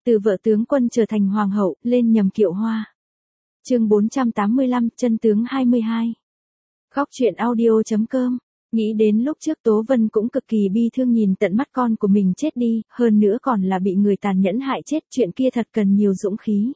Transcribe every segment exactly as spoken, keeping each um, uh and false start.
Từ vợ tướng quân trở thành hoàng hậu, lên nhầm kiệu hoa. Chương bốn trăm tám mươi lăm, chân tướng hai mươi hai. Góc truyện audio chấm com. Nghĩ đến lúc trước Tố Vân cũng cực kỳ bi thương nhìn tận mắt con của mình chết đi, hơn nữa còn là bị người tàn nhẫn hại chết, chuyện kia thật cần nhiều dũng khí.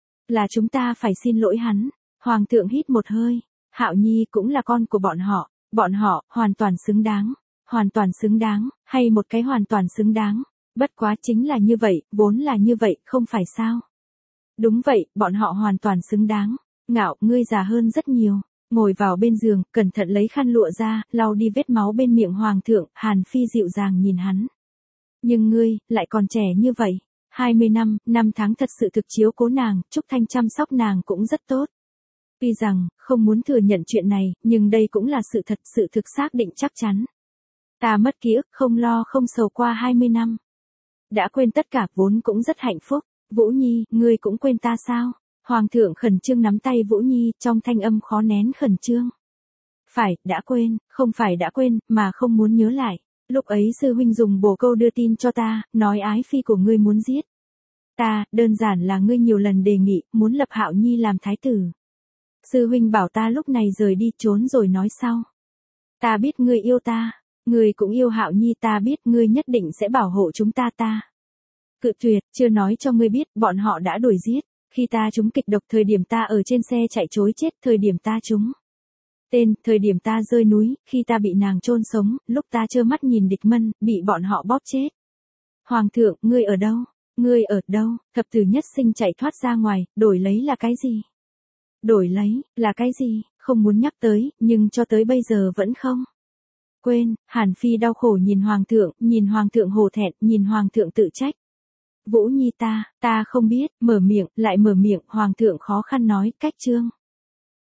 Là chúng ta phải xin lỗi hắn. Hoàng thượng hít một hơi. Hạo Nhi cũng là con của bọn họ, bọn họ hoàn toàn xứng đáng, hoàn toàn xứng đáng, hay một cái hoàn toàn xứng đáng. Bất quá chính là như vậy, vốn là như vậy, không phải sao? Đúng vậy, bọn họ hoàn toàn xứng đáng. Ngạo, ngươi già hơn rất nhiều. Ngồi vào bên giường, cẩn thận lấy khăn lụa ra, lau đi vết máu bên miệng hoàng thượng, Hàn Phi dịu dàng nhìn hắn. Nhưng ngươi, lại còn trẻ như vậy. hai mươi năm, năm tháng thật sự thực chiếu cố nàng, Trúc Thanh chăm sóc nàng cũng rất tốt. Tuy rằng, không muốn thừa nhận chuyện này, nhưng đây cũng là sự thật, sự thực xác định chắc chắn. Ta mất ký ức, không lo không sầu qua hai mươi năm. Đã quên tất cả, vốn cũng rất hạnh phúc. Vũ Nhi, ngươi cũng quên ta sao? Hoàng thượng khẩn trương nắm tay Vũ Nhi, trong thanh âm khó nén khẩn trương. Phải, đã quên, không phải đã quên, mà không muốn nhớ lại. Lúc ấy sư huynh dùng bồ câu đưa tin cho ta, nói ái phi của ngươi muốn giết ta, đơn giản là ngươi nhiều lần đề nghị, muốn lập Hạo Nhi làm thái tử. Sư huynh bảo ta lúc này rời đi trốn rồi nói sau. Ta biết ngươi yêu ta, ngươi cũng yêu Hạo Nhi, ta biết ngươi nhất định sẽ bảo hộ chúng ta ta. Cự tuyệt, chưa nói cho ngươi biết, bọn họ đã đuổi giết. Khi ta trúng kịch độc, thời điểm ta ở trên xe chạy trối chết, thời điểm ta trúng tên, thời điểm ta rơi núi, khi ta bị nàng chôn sống, lúc ta trơ mắt nhìn địch mân, bị bọn họ bóp chết. Hoàng thượng, ngươi ở đâu? Ngươi ở đâu? Thập tử nhất sinh chạy thoát ra ngoài, đổi lấy là cái gì? Đổi lấy, là cái gì? Không muốn nhắc tới, nhưng cho tới bây giờ vẫn không quên. Hàn Phi đau khổ nhìn hoàng thượng, nhìn hoàng thượng hổ thẹn, nhìn hoàng thượng tự trách. Vũ Nhi ta, ta không biết, mở miệng, lại mở miệng, hoàng thượng khó khăn nói, cách trương.